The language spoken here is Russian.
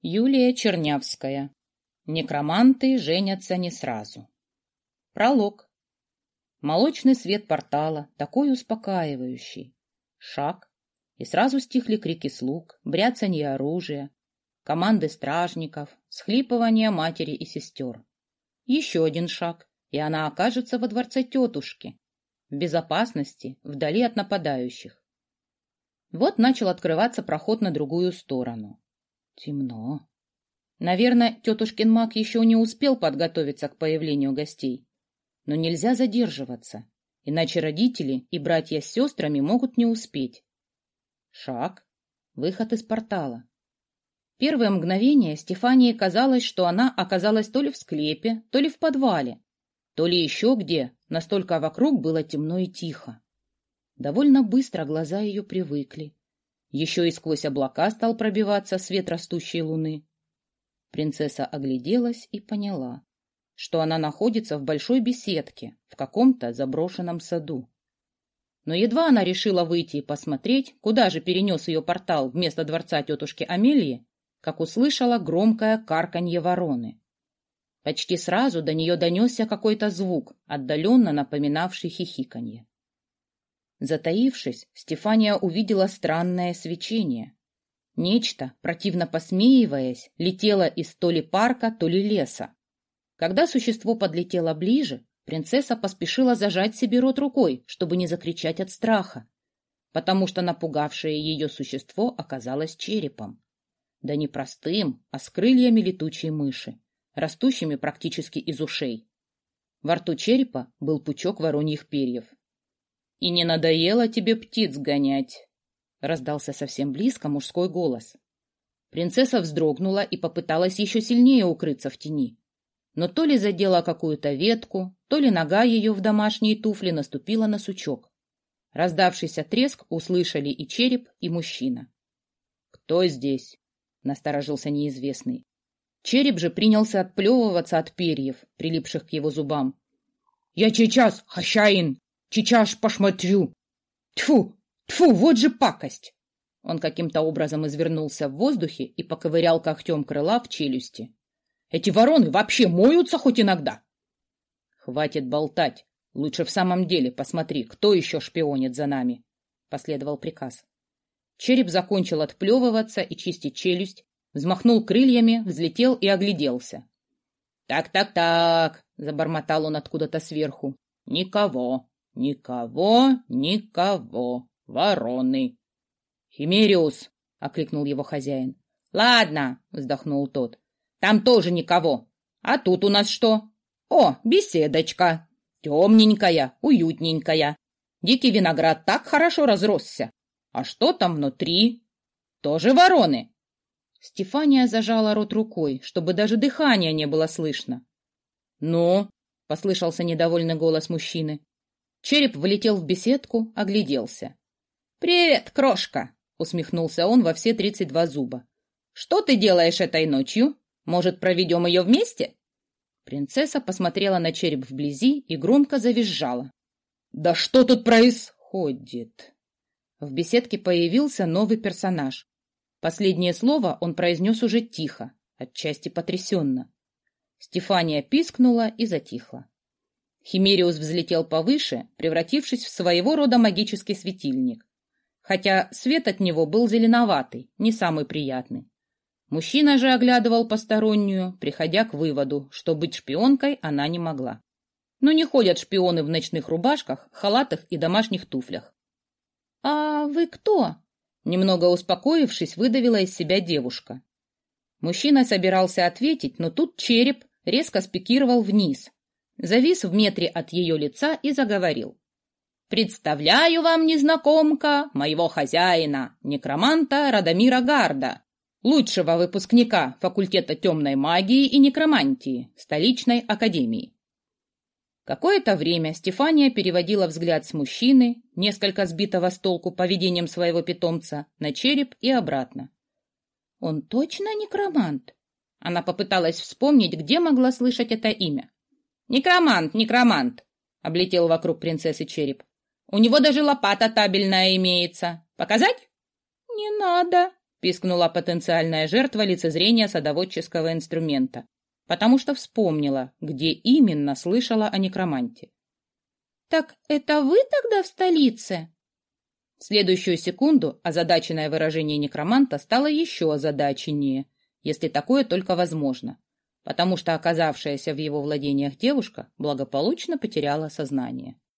Юлия Чернявская. Некроманты женятся не сразу. Пролог. Молочный свет портала, такой успокаивающий. Шаг, и сразу стихли крики слуг, бряцанье оружия, команды стражников, всхлипывания матери и сестер. Еще один шаг, и она окажется во дворце тетушки, в безопасности, вдали от нападающих. Вот начал открываться проход на другую сторону. Темно. Наверное, тетушкин маг еще не успел подготовиться к появлению гостей. Но нельзя задерживаться, иначе родители и братья с сестрами могут не успеть. Шаг. Выход из портала. Первое мгновение Стефании казалось, что она оказалась то ли в склепе, то ли в подвале, то ли еще где, настолько вокруг было темно и тихо. Довольно быстро глаза ее привыкли. Еще и сквозь облака стал пробиваться свет растущей луны. Принцесса огляделась и поняла, что она находится в большой беседке в каком-то заброшенном саду. Но едва она решила выйти и посмотреть, куда же перенес ее портал вместо дворца тетушки Амелии, как услышала громкое карканье вороны. Почти сразу до нее донесся какой-то звук, отдаленно напоминавший хихиканье. Затаившись, Стефания увидела странное свечение. Нечто, противно посмеиваясь, летело из то ли парка, то ли леса. Когда существо подлетело ближе, принцесса поспешила зажать себе рот рукой, чтобы не закричать от страха, потому что напугавшее ее существо оказалось черепом. Да не простым, а с крыльями летучей мыши, растущими практически из ушей. Во рту черепа был пучок вороньих перьев. «И не надоело тебе птиц гонять?» — раздался совсем близко мужской голос. Принцесса вздрогнула и попыталась еще сильнее укрыться в тени. Но то ли задела какую-то ветку, то ли нога ее в домашние туфли наступила на сучок. Раздавшийся треск услышали и череп, и мужчина. «Кто здесь?» — насторожился неизвестный. Череп же принялся отплевываться от перьев, прилипших к его зубам. «Я сейчас, хозяин! Сейчас посмотрю! Тьфу! Тьфу, вот же пакость!» Он каким-то образом извернулся в воздухе и поковырял когтем крыла в челюсти. «Эти вороны вообще моются хоть иногда?» «Хватит болтать. Лучше в самом деле посмотри, кто еще шпионит за нами», — последовал приказ. Череп закончил отплевываться и чистить челюсть, взмахнул крыльями, взлетел и огляделся. «Так», — забормотал он откуда-то сверху. «Никого, никого, никого. Вороны». «Химериус!» — окликнул его хозяин. «Ладно», — вздохнул тот. «Там тоже никого. А тут у нас что? О, беседочка. Темненькая, уютненькая. Дикий виноград так хорошо разросся. А что там внутри? Тоже вороны?» Стефания зажала рот рукой, чтобы даже дыхания не было слышно. «Ну?» — послышался недовольный голос мужчины. Череп влетел в беседку, огляделся. «Привет, крошка!» — усмехнулся он во все 32 зуба. «Что ты делаешь этой ночью? Может, проведем ее вместе?» Принцесса посмотрела на череп вблизи и громко завизжала. «Да что тут происходит?» В беседке появился новый персонаж. Последнее слово он произнес уже тихо, отчасти потрясенно. Стефания пискнула и затихла. Химериус взлетел повыше, превратившись в своего рода магический светильник. Хотя свет от него был зеленоватый, не самый приятный. Мужчина же оглядывал постороннюю, приходя к выводу, что быть шпионкой она не могла. Но не ходят шпионы в ночных рубашках, халатах и домашних туфлях. «А вы кто?» — немного успокоившись, выдавила из себя девушка. Мужчина собирался ответить, но тут череп резко спикировал вниз, завис в метре от ее лица и заговорил. «Представляю вам, незнакомка, моего хозяина, некроманта Радомира Гарда, лучшего выпускника факультета темной магии и некромантии столичной академии». Какое-то время Стефания переводила взгляд с мужчины, несколько сбитого с толку поведением своего питомца, на череп и обратно. «Он точно некромант?» Она попыталась вспомнить, где могла слышать это имя. «Некромант, некромант!» — облетел вокруг принцессы череп. «У него даже лопата табельная имеется. Показать?» «Не надо!» пискнула потенциальная жертва лицезрения садоводческого инструмента, потому что вспомнила, где именно слышала о некроманте. «Так это вы тогда в столице?» В следующую секунду озадаченное выражение некроманта стало еще озадаченнее, если такое только возможно, потому что оказавшаяся в его владениях девушка благополучно потеряла сознание.